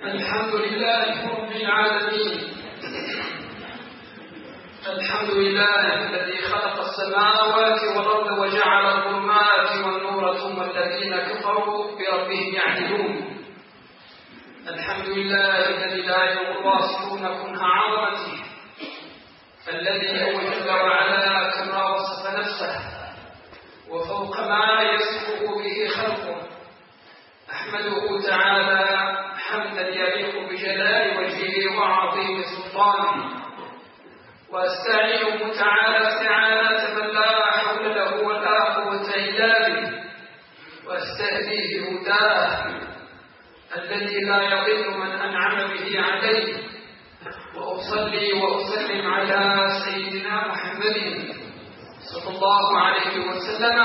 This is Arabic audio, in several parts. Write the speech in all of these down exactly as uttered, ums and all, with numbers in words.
الحمد لله رب العالمين. الحمد لله الذي خلق السماوات والأرض وجعل الظلمات والنور ثم الذين كفروا بربهم يعدلون. الحمد لله الذي لا يواصلون كنه عظمته، الذي هو جل وعلا كما وصف نفسه وفوق ما يصفه به خلقه. أحمده تعالى حمدا يليق بجلال وجهه وعظيم سلطانه، واستعينه تعالى استعانة من لا حول له ولا قوة إلا به، واستهديه هداه الذي لا يضل من أنعم به عليه. وأصلي وأسلم على سيدنا محمد صلى الله عليه وسلم،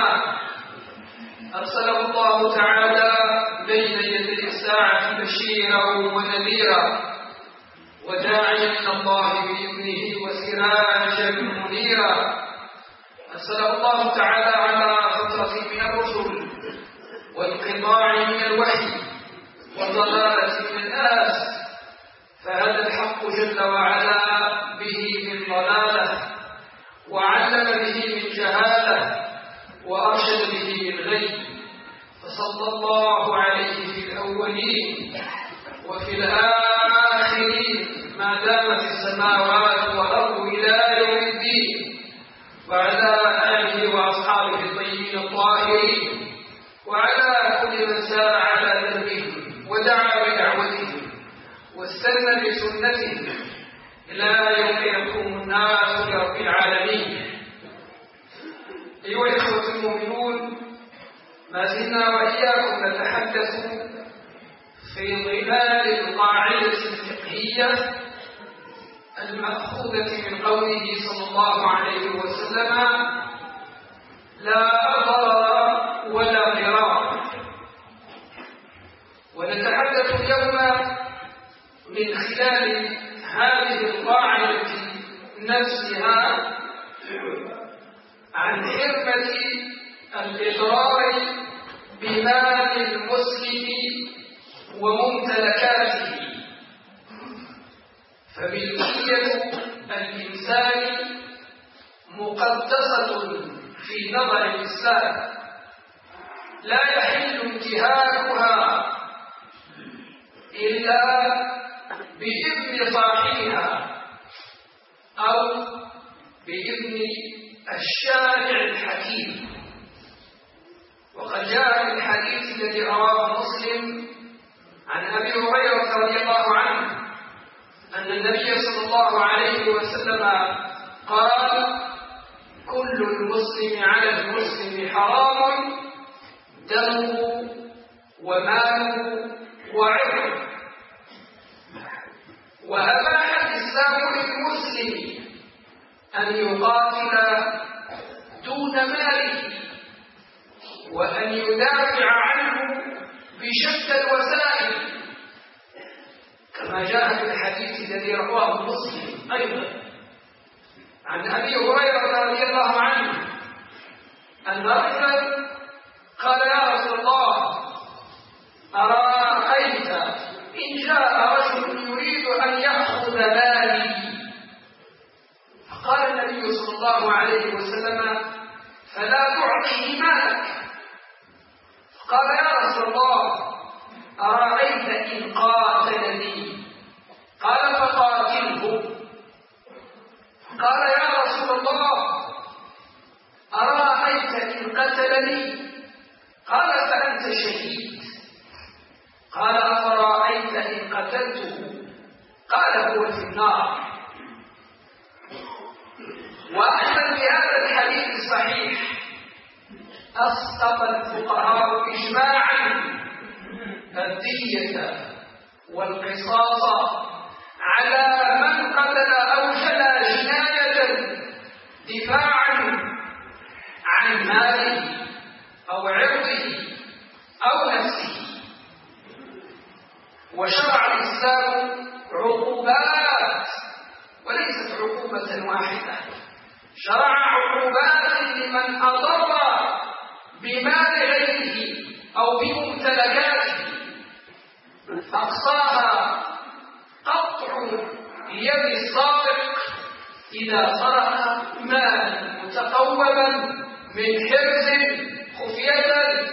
أرسله الله تعالى بين يدي الساعة بشيرا ونذيرا وداعيا إلى الله بإذنه وسراجا منيرا. أرسله الله تعالى على فترة من الرسل وانقطاع من الوحي وضلالة من الناس، فهذا الحق جل وعلا به من ضلاله، وعلم به من جهاله، وأرشد به من غي. فصلى الله عليه في الأولين وفي الآخرين ما دامت السماوات والأرض إلى يوم الدين، وعلى آله وأصحابه الطيبين الطاهرين، وعلى كل من سار على دربهم ودعا بدعوته واستنى بسنته إلى يوم يقوم الناس لرب العالمين. أيها الإخوة المؤمنون، ما زلنا وإياكم نتحدث في ظلال القاعدة الفقهية المأخوذة من قوله صلى الله عليه وسلم: لا ضرر ولا ضرار. ونتحدث اليوم من خلال هذه القاعدة نفسها عن حرمة الإضرار بمال المسلم وممتلكاته. فملكية الإنسان مقدسة في نظر الإسلام، لا يحل انتهاكها إلا بإذن صاحبها أو بإذن الشارع الحكيم. وقد جاء في الحديث الذي رواه مسلم عن أبي هريرة رضي الله عنه أن النبي صلى الله عليه وسلم قال: كل المسلم على المسلم حرام دمه وماله وعرضه. وأباح الإسلام للمسلم أن يقاتل دون ماله وأن يدافع عنه بشتى الوسائل، كما جاء في الحديث الذي رواه مسلم أيضا عن أبي هريرة رضي الله عنه أن رجلا قال: يا رسول الله، أرأيت إن جاء رجل يريد أن يأخذ مالي؟ فقال النبي صلى الله عليه وسلم: فلا تعطيه مالك. قال: يا رسول الله، أرأيت إن قاتلني؟ قال: فقاتله. قال: يا رسول الله، أرأيت إن قتلني؟ قال: فأنت شهيد. قال: أفرأيت إن قتلته؟ قال: هو في النار. وأيضا في هذا الحديث الصحيح أسقط الفقهاء إجماعا الدية والقصاص على من قتل أو جنى جناية دفاعا عن ماله أو عرضه أو نفسه. وشرع الإسلام عقوبات وليست عقوبة واحدة، شرع عقوبات لمن أضر بمال غيره أو بممتلكاته أقصاها يد السارق إذا سرق مالا متقوما من حرز خفية،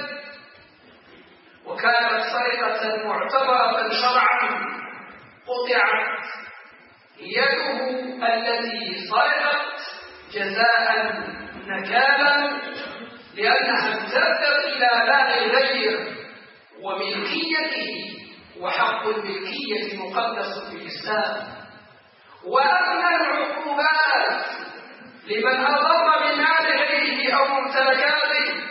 وكانت سرقة معتبرة شرعا، قطعت يده التي سرقت جزاء نكالا، لأنها امتدت إلى مال الغير وملكيته، وحق الملكية مقدس في الإسلام. وأما العقوبات لمن أضر بمال غيره أو ممتلكاته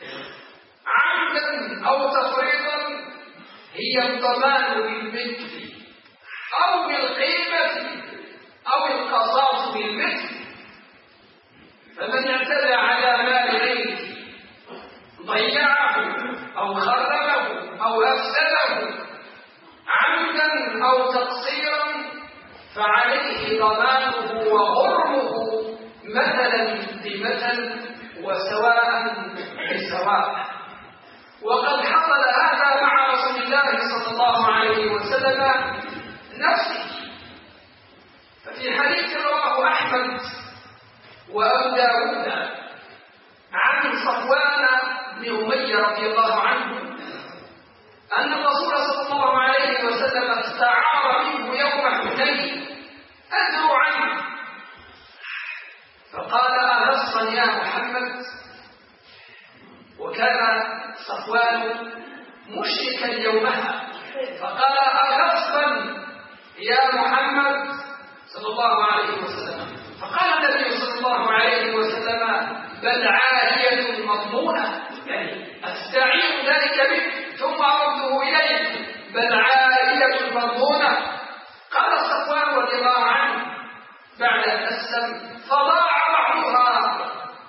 عمدا أو تفريطا هي الضمان بالمثل أو بالقيمة أو القصاص بالمثل. فمن اعتدى على مال غيره ضيعه أو خربه أو أفسده عمدا أو تقصيرا فعليه ضمانه وغرمه مثلا بمثل وسواء بسواء. وقد حصل هذا مع رسول الله صلى الله عليه وسلم نفسه. ففي حديث رواه أحمد وأبو داود عن صفوان بن أمية رضي الله عنه أن الرسول صلى الله عليه وسلم استعار منه يوم حنين أدعو عنه، فقال أغصا يا محمد، وكان صفوان مشركا يومها، فقال أغصا يا محمد صلى الله عليه وسلم، فقال النبي صلى الله عليه وسلم بل عالية مضمونة، يعني أستعير ذلك بك ثم أرده إليك، بل عالية مضمونة. قال صفوان رضي الله عنه بعد أن أسلم فضاع بعضها،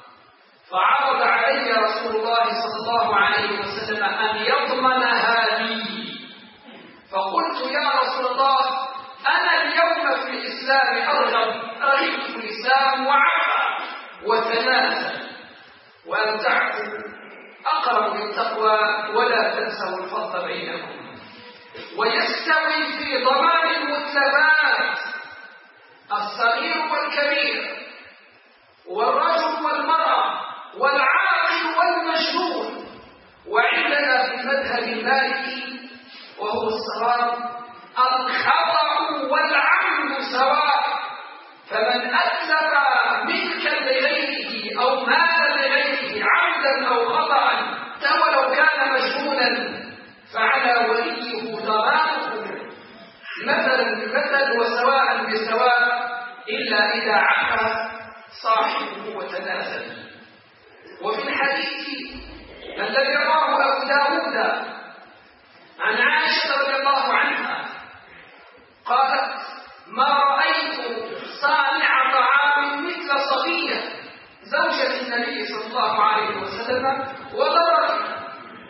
فعرض علي رسول الله صلى الله عليه وسلم أن يضمنها لي، فقلت يا رسول الله أنا اليوم في الإسلام أرغب، رغبت في الإسلام وعفى وتنازل، وأن تعفوا أقرب للتقوى ولا تنسوا الفضل بينكم. ويستوي في ضمان المتلفات الصغير والكبير والرجل والمرأة والعاقل والمجنون. وعندنا في المذهب المالكي وهو الصواب الخطأ والعمد سواء، فمن أتلف ملكا لغيره أو مالا لغيره عمدا أو خطأ ولو كان مجنونا فعلى وليه ضمانه مثلا بمثل وسواء بسواء، إلا إذا عفا صاحبه وتنازل. وفي الحديث الذي رواه أبو داود عن عائشة رضي الله عنها قالت ما رأيت صانع طعام مثل صفية زوجة النبي صلى الله عليه وسلم وضرتها،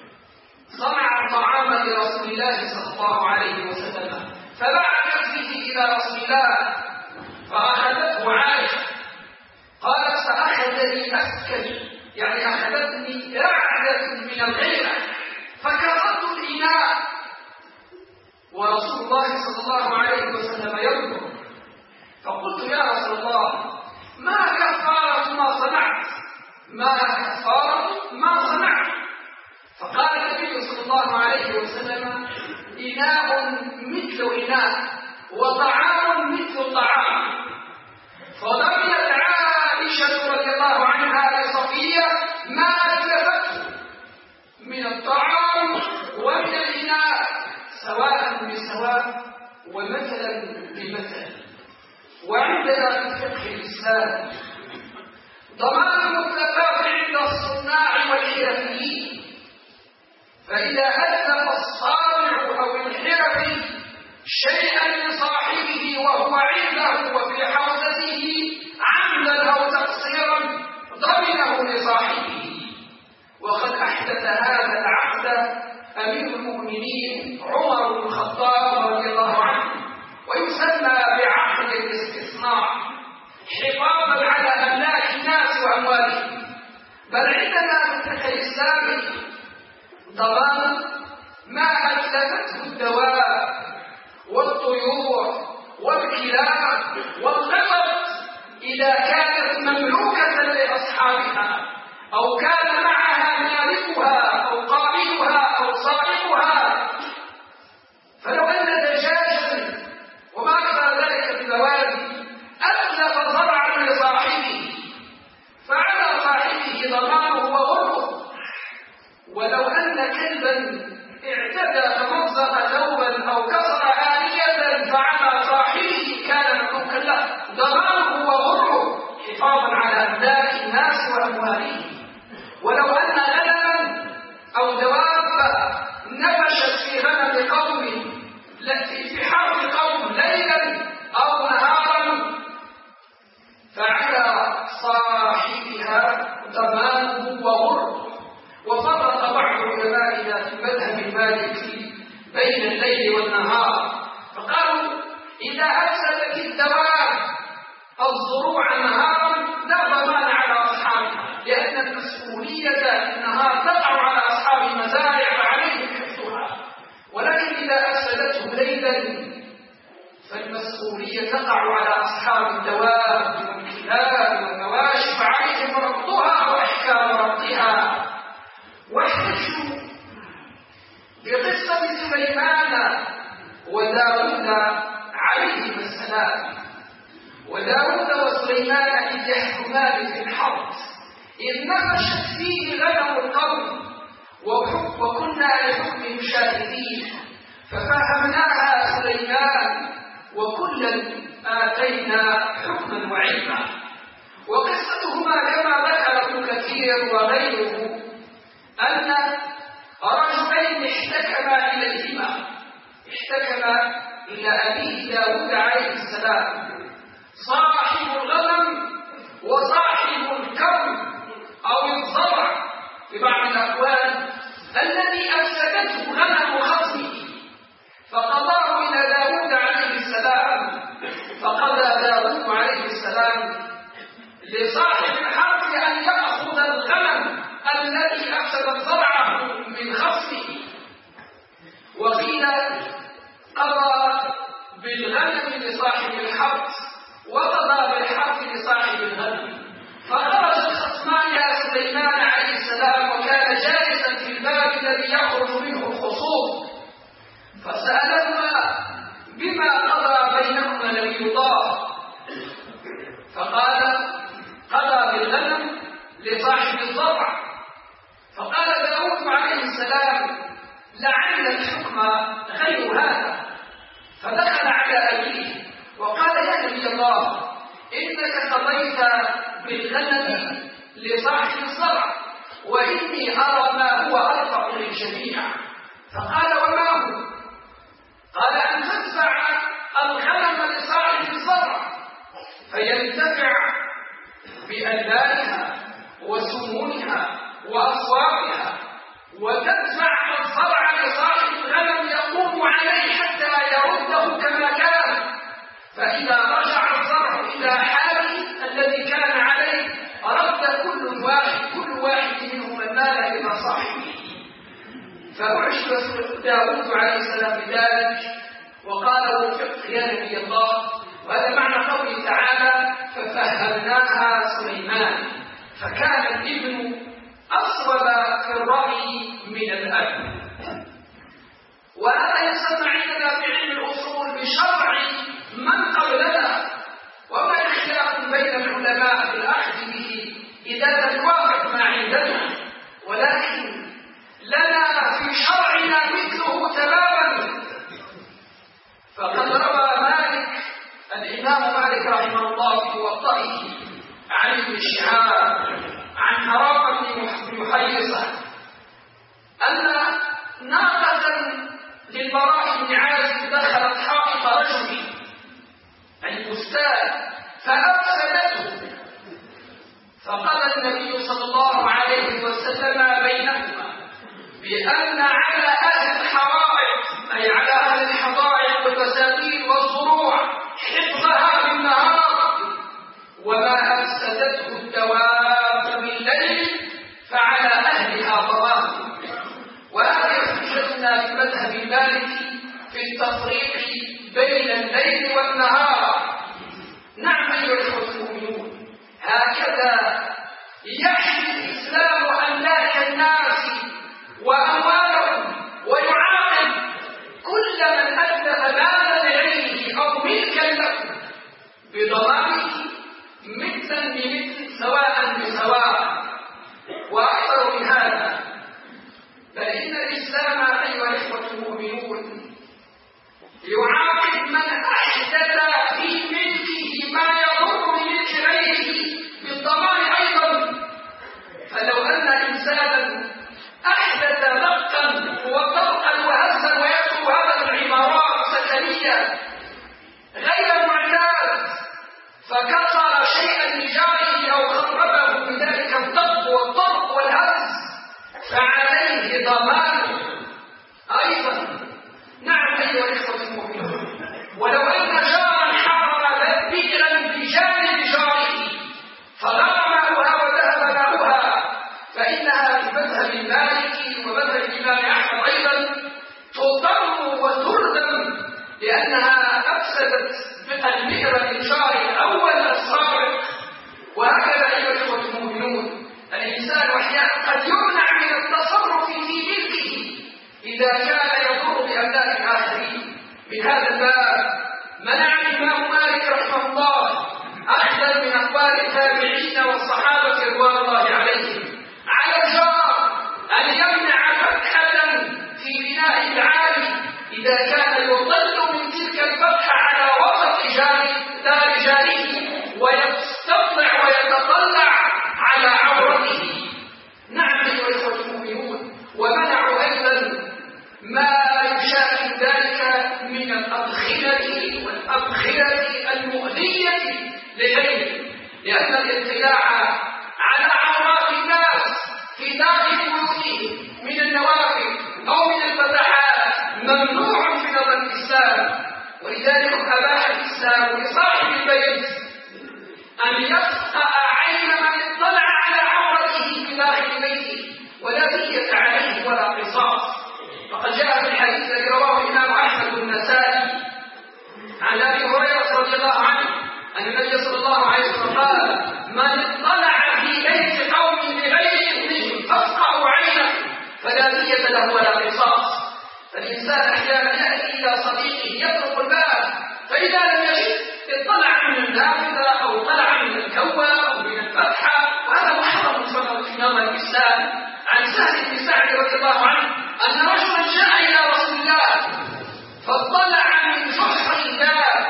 صنع الطعام لرسول الله صلى الله عليه وسلم فبعثت به إلى رسول الله فأخذته عائشة، قالت فأخذني أسكن، يعني أخذتني رعدة من الغيرة فكسرت الإناء، ورسول الله صلى الله عليه وسلم ينظر، فقلت يا رسول الله ما كفارة ما صنعت، ما كفارة ما صنعت؟ فقال النبي صلى الله عليه وسلم إناء مثل إناء وطعام مثل طعام. فضمنت عائشة رضي الله عنها لصفية ما أتلفته من الطعام ومن الإناء سواء بسواء ومثلا بمثل. وعندنا في الفقه الإسلامي ضمان المتلفات عند الصناع والحرفيين، فإذا أتلف الصانع أو الحرفي شيئا لصاحبه وهو عنده وفي حوزته عمدا أو تقصيرا ضمنه لصاحبه. وقد أحدث هذا العقد أمير المؤمنين عمر بن الخطاب رضي الله عنه، ويسمى بعقد الاستثناء حفاظا على أملاك الناس وأموالهم. بل عندنا في الفقه الإسلامي ضمان ما أتلفته الدواب والطيور والكلاب والقطط إذا كانت مملوكة لأصحابها أو كان معها مالكها أو قائدها أو صاحبها. فلو أن دجاجا وما أكثر ذلك في البوادي أتلف زرعا لصاحبه فعلى صاحبه ضمانه وغرمه. ولو أن كلبا اعتدى فمزق ثوبا أو كسر آلية فعلى صاحبه كان مملوكا له ضمانه وغرمه حفاظا على أملاك الناس وأموالهم. ولو أن غنما أو دواب نفشت في غنم قوم في حرث قوم ليلا أو نهارا فعلى صاحبها ضمانه وغرمه. وفرق بعض علمائنا في المذهب المالكي بين الليل والنهار فقالوا إذا أفسدت الدواب الزروع نهارا لا ضمان على أصحابها لأن المسؤولية النهار تقع على أصحاب المزارع فعليهم حفظها. ولكن إذا أفسدته ليلا فالمسؤولية تقع على أصحاب الدواب والكلاب والمواشي فعليهم ربطها وإحكام ربطها. واحتجوا بقصة سليمان وداود عليهما السلام. وداود وسليمان إذ يحكمان في الحرب إذ نفشت فيه غنم القوم وكنا لحكم شاهدين ففهمناها سليمان وكلا آتينا حكما وعلما. وقصتهما كما ذكر ابن كثير وغيره أن رجلين احتكما إليهما احتكما إلى أبيه داود عليه السلام صاحب الغنم وصاحب الكرم أو الزرع في بعض الأقوال الذي أفسدته غنم خصمه فقضاه إلى داود عليه السلام. فقضى داود عليه السلام لصاحب الحرث أن يأخذ الغنم الذي أفسد زرعه من خصمه. وقيل قضى بالغنم لصاحب الحرث وقضى بالحرث لصاحب الغنم. فخرج الخصمان يا سليمان عليه السلام وكان جالسا في الباب الذي يخرج منه الخصوم فسألهما بما قضى بينهما نبي الله فقال قضى بالغنم لصاحب الزرع. فقال داود عليه السلام لعل الحكم غير هذا. فدخل على أبيه وقال يا نبي الله إنك قضيت بالغنم لصاحب الزرع وإني أرى ما هو أرفع للجميع. فقال وما هو؟ قال أن تدفع الغنم لصاحب الزرع فينتفع بألبانها وسمونها وأصوابها وتدفع الزرع لصاحب الغنم يقوم عليه حتى يرده كما كان. فإذا رجع الزرع إلى حاله الذي كان عليه رد كل واحد كل واحد منهم المال إلى صاحبه. فأعجب داود عليه السلام بذلك وقال وفقت يا نبي الله. وهذا معنى قوله تعالى ففهمناها سليمان. فكان الابن أصوب في الرأي من الأب. وهذا يسمى عندنا في علم الأصول بشرع من قبلنا وما اختلاف بين العلماء في الأخذ به إذا لم يوافق ما عندنا. ولكن لنا في شرعنا مثله تماما. فقد روى مالك الإمام مالك رحمه الله في موطئه عن ابن شهاب عن حرام بن محيصة أن ناقة للبراء بن عازب دخلت حائط رجل البستان فأفسدته. فقال النبي صلى الله عليه وسلم بينهما بأن على أهل الحرائق أي على أهل الحدائق والبساتين والزروع حفظها بالنهار وما أفسدته الدواب بالليل فعلى أهلها ضمان. وهذا حجتنا في المذهب المالكي في التفريق بين الليل والنهار هكذا يحمي الإسلام أملاك الناس وأموالهم، ويعاقب كل من أتلف مالا لغيره أو ملكا له بضمانه مثلا بمثل سواء بسواء. وأكثر من هذا، بل إن الإسلام أيها الإخوة المؤمنون يعاقب من أحدث في ملكه ما يضر بملك غيره بالضمان أيضا. فلو أن إنسانا أحدث نقا وطرقا وهزا ويدخل هذا العمارات السكنية غير معتاد فكسر شيئا لجاره أو خربه بذلك الضرب والطرق والهز فعليه ضمان أيضا. نعم أيها الإخوة المؤمنون، ولو أن جارا حفر بئرا بجانب جاره فغرق ماؤها وذهب ماؤها فإنها بمذهب المالكي ومذهب الإمام أحمد أيضا تضر وتردم، لأنها أفسدت البئر للجار الأول السابق. وهكذا أيها الإخوة المؤمنون الإنسان أحيانا قد يمنع من التصرف في ملكه إذا كان يضر بأملاك الآخرين. من هذا الباب منع الإمام مالك رحمه الله أخذا من أقوال التابعين والصحابة رضوان الله عليهم على الجار أن يمنع فتحة في بناء العالي إذا كان يضل من تلك الفتحة على وسط دار جاره ويستطلع ويتطلع على عورته. نعم أيها الإخوة المؤمنون، ومنعوا أيضا ما يشابه ذلك من الأدخلة والأدخلة المؤذية لغيره، لأن الاطلاع على عورات الناس في داخل بيوتهم من النوافذ أو من الفتحات ممنوع في نظر الإسلام. ولذلك أباح الإسلام لصاحب البيت أن يفقأ عين من اطلع على عورته في داخل بيته ولا دية عليه ولا قصاص. فقد جاء في الحديث الذي رواه الإمام أحمد النسائي عن أبي هريرة رضي الله عنه أن النبي صلى الله عليه وسلم قال: من اطلع في بيت قوم بغير إذنهم فافقأوا عينه فلا دية له ولا قصاص. فالإنسان أحيانا يأتي إلى صديقه يطرق الباب فإذا لم يجد اطلع من النافذة أو طلع من الكوة أو من الفتحة، وهذا محرم في نظر الإسلام. عن سهل بن سعد رضي الله عنه أن رجلا جاء إلى رسول الله فاطلع من جحر الباب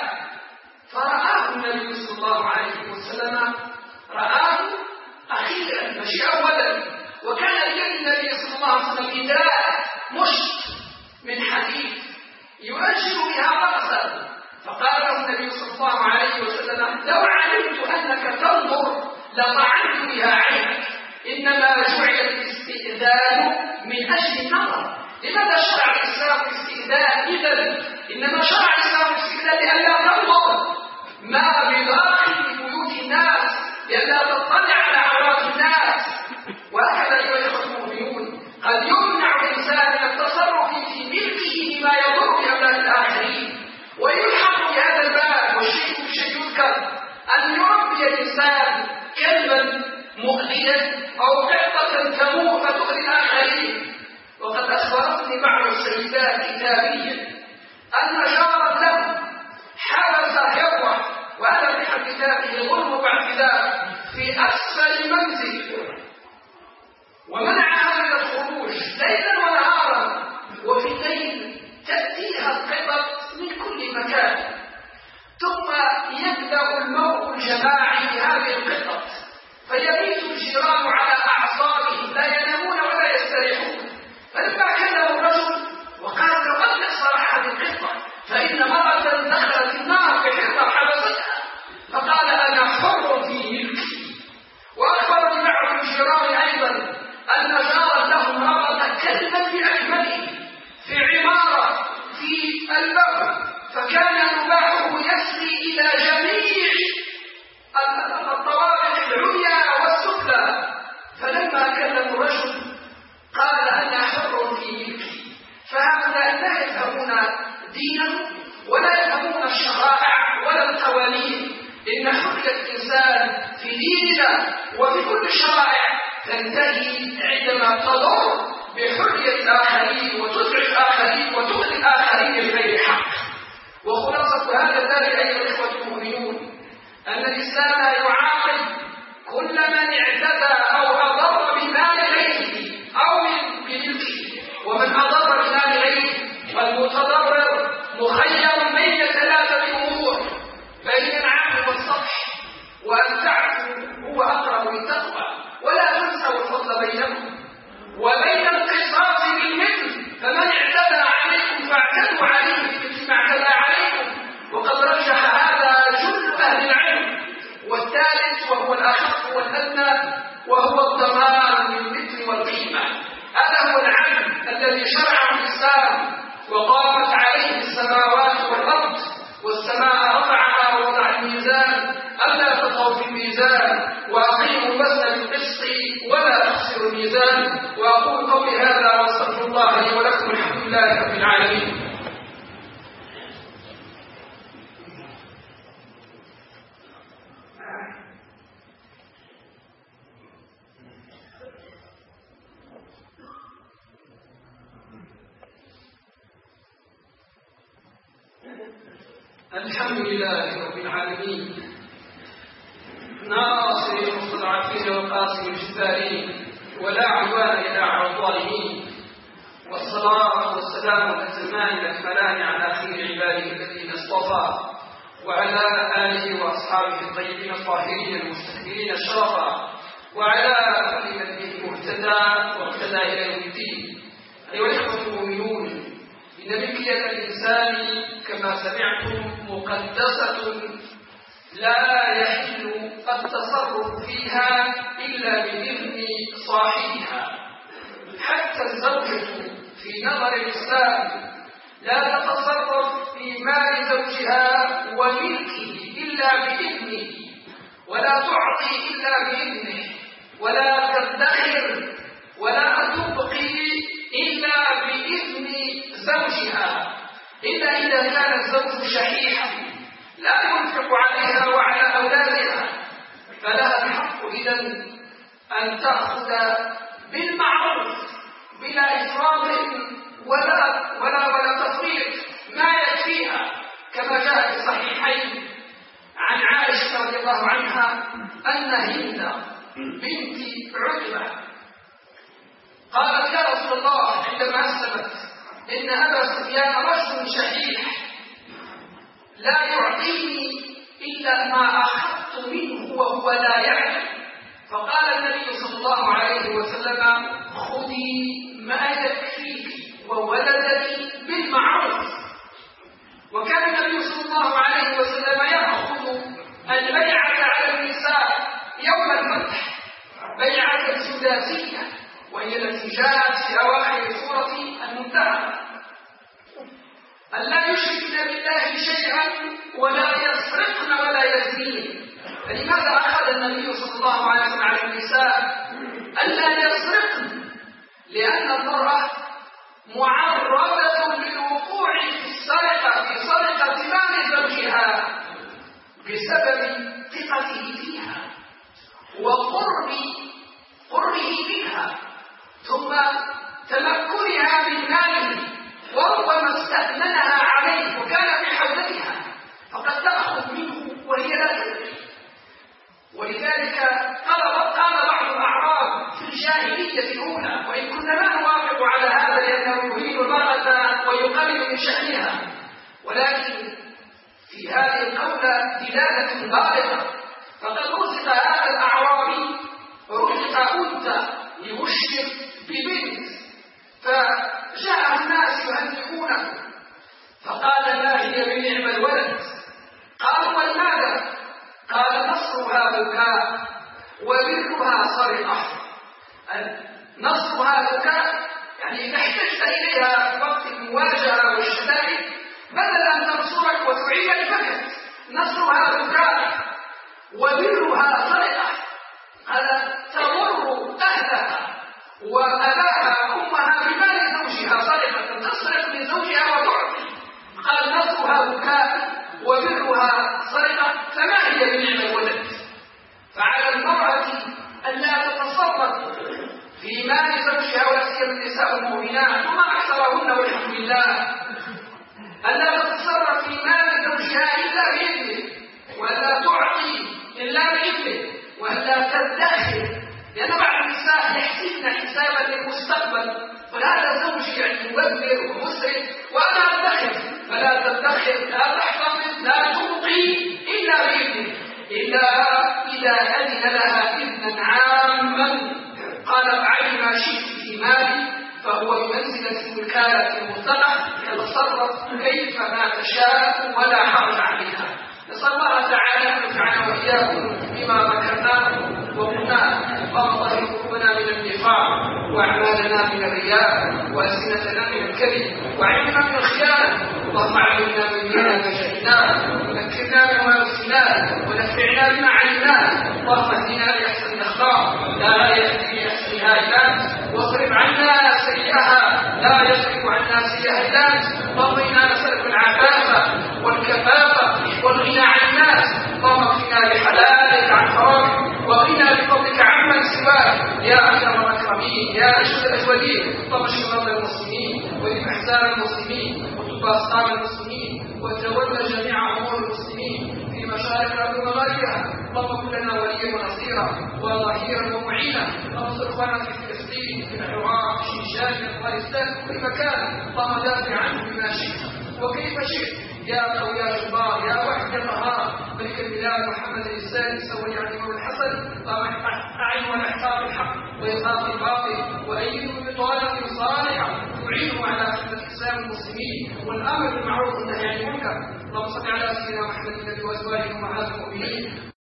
فرآه النبي صلى الله عليه وسلم، رآه أخيرا مش أولا، وكان يد النبي صلى الله عليه وسلم إداء مشت من حديد يؤجل بها رأسا. فقال له النبي صلى الله عليه وسلم: لو علمت أنك تنظر لطعنت بها عينك، إنما جعل الاستئذان من أجل النظر. لماذا شرع الإسلام الاستئذان إذن؟ إنما شرع الإسلام الاستئذان لئلا تنظر ما بداخل بيوت الناس، لئلا تطلع على عورات الناس. وهكذا أيها الإخوة المؤمنون قد يمنع الإنسان من التصرف في ملكه بما يضر بأملاك الآخرين. ويلحق بهذا الباب والشيء بشيء يذكر أن يربي الإنسان كلبا مؤذيا أو قطة تموت فتؤذي الآخرين. وقد أخبرتني بعض السيدات كتابيا أن جارا له حبس هروة، وهذا في حد كتابه غرب باعتذار، في أسفل المنزل، ومنعها من الخروج ليلا ونهارا. وفي الليل تأتيها القطط من كل مكان، ثم يبدأ الموت الجماعي بهذه القطط فيبيت الجيران على أعصابهم لا ينامون ولا يستريحون. فلما كلمه الرجل وقال: لو أن صراحة هذه القطة فإن مرة دخلت النار في قطة حبستها. فقال: أنا حر في ملكي. وأخبرني بعض الجيران أيضا أن جارا لهم ربط كلبا بأكمله في عمارة في البر، فكان نباحه يسري إلى جميع الطوابق دينا وفي كل الشرائع تنتهي عندما تضر بحرية الآخرين وتزعج الآخرين وتؤذي الآخرين بغير حق. وخلاصة هذا ذلك أيها الإخوة المؤمنون أن الإسلام يعاقب كل من اعتدى أو أضر بمال غيره أو بملكه. ومن أضر بمال غيره فالمتضرر مخير بين ثلاثة أمور: بين العفو والصفح، وأن تعفو هو أقرب للتقوى ولا تنسوا الفضل بينكم، وبين القصاص بالمثل، فمن اعتدى عليكم فاعتدوا عليه بمثل ما اعتدى عليكم، وقد رجح هذا جل أهل العلم. والثالث وهو الأخف والأدنى وهو الضمان بالمثل والقيمة. هذا هو العدل الذي شرعه الإسلام وقامت عليه السماوات والأرض. والسماء رفعها ووضع الميزان ألا تطغوا في الميزان وأقيموا الوزن بالقسط ولا تخسروا الميزان. وأقول قولي هذا وأستغفر الله لي ولكم. الحمد لله رب العالمين. الحمد لله رب العالمين، ناصر المستضعفين وقاسم الجبارين، ولا عدوان إلا على الظالمين، والصلاة والسلام الأتمان الأكملان على خير عباده الذين اصطفى، وعلى آله وأصحابه الطيبين الطاهرين المستكبرين الشرفا، وعلى كل من به مهتدى واهتدى إلى يوم الدين. أيها الإخوة المؤمنون، إن ملكية الإنسان كما سمعتم مقدسة لا يحل التصرف فيها إلا بإذن صاحبها. حتى الزوجة في نظر الإسلام لا تتصرف في مال زوجها وملكه إلا بإذنه، ولا تعطي إلا بإذنه، ولا تدخر ولا تبقي إلا بإذن زوجها، إلا إذا كان الزوج شحيحا لا ينفق عليها وعلى أولادها، فلها الحق إذن أن تأخذ بالمعروف بلا إفراط ولا ولا ولا تفريط ما يكفيها، كما جاء في الصحيحين عن عائشة رضي الله عنها أن هند بنت عتبة قالت: يا رسول الله عندما أسلمت إن أبا سفيان رجل شحيح لا يعطيني إلا ما أخذت منه وهو لا يعلم. فقال النبي صلى الله عليه وسلم: خذي ما يكفيك وولدك بالمعروف. وكان النبي صلى الله عليه وسلم يأخذ البيعة على النساء يوم الفتح، بيعة سداسية، وهي التي جاءت في أواخر سورة الممتحنة: ألا يشركن بالله شيئا ولا يسرقن ولا يزنين. فلماذا أخذ النبي صلى الله عليه وسلم على النساء ألا يسرقن؟ لأن المرأة معرضة للوقوع في السرقة في سرقة مال زوجها بسبب ثقته فيها وقرب قربه منها، ثم تمكنها من ماله وربما استأمنها عليه وكان في حوزتها، فقد تأخذ منه وهي لا تدري. ولذلك قال قال بعض الأعراب في الجاهلية الأولى، وإن كنا لا نوافق على هذا لأنه يهين المرأة ويقلل من شأنها، ولكن في هذه القولة دلالة بالغة. فقد رزق هذا الأعرابي رزق أنثى يبشر ببنت، فجاء الناس يهنئونه فقال: ما هي بنعم الولد؟ قالوا: ولماذا؟ قال: نصرها بكاء وبرها صرخة. نصرها بكاء يعني إذا احتجت إليها في وقت المواجهة والشدائد بدل أن تنصرك وتعينك فقط، نصرها بكاء وبرها صرخة. قال: تضر أهلها وأباها أمها بمال زوجها صرخة، تصرخ من زوجها وتعطي. قال: نصرها بكاء وبرها صرخة. فما هي بنعم الولد؟ فعلى المرأة أن لا تتصرف في مال زوجها ولا سيما النساء المؤمنات وما أكثرهن والحمد لله، أن لا تتصرف في مال زوجها إلا بإذنه، ولا تعطي إلا بإذنه، ولا تدخر، لأن بعض النساء يحسبن حسابا للمستقبل، فهذا زوجي يعني مبذر ومسرف وأنا أدخر، فلا تدخر، لا تحتفظ، لا تعطي إلا بإذنه، إلا إذا أذن لها إذنا عاما. قال افعلي ما شئت في مالي، فهو بمنزلة الوكالة المطلقة، تتصرف كيفما تشاء ولا حرج عليها. نسأل الله تعالى أن ينفعنا وإياكم بما ذكرناه وقلناه، اللهم طهر قلوبنا من النفاق، وأعمالنا من الرياء، وألسنتنا من الكذب، وعلمنا من الخيانة. اللهم علمنا من ديننا ما جهلناه، وذكرنا بما نسيناه، ونفعنا بما علمناه. اللهم اهدنا لأحسن الأخلاق، لا يهدي لأحسنها إلا أنت، واصرف عنا سيئها، لا يصرف عنا سيئها إلا أنت. اللهم إنا نسألك العفاف والكفاف والغنى عن الناس، اللهم اكفنا بحلالك عن حرامك، وغنى بفضلك عمن سواك يا أكرم الأكرمين يا أشد الأجودين. اللهم اشف مرضى المسلمين، وإن أحزان المسلمين، وطب أصحاب المسلمين، وتولى جميع أمور المسلمين في مشارق الأرض ومغاربها. اللهم كن لنا وليا ونصيرا وظهيرا ومعينا. انصر اخواننا في فلسطين، في العراق، في الشام، في افغانستان، في كل مكان. اللهم دافع عنهم بما شئت وكيف شئت يا قوي يا جبار يا واحد يا قهار. ملك البلاد محمد السادس ولي الامام الحسن، اللهم اعن والاحقاق الحق وايقاف الباطل، وايده بطوالة صالحه تعينه على خدمه الاسلام المسلمين والامر بالمعروف والنهي عن المنكر. اللهم صل على سيدنا محمد النبي وازواجه امهات المؤمنين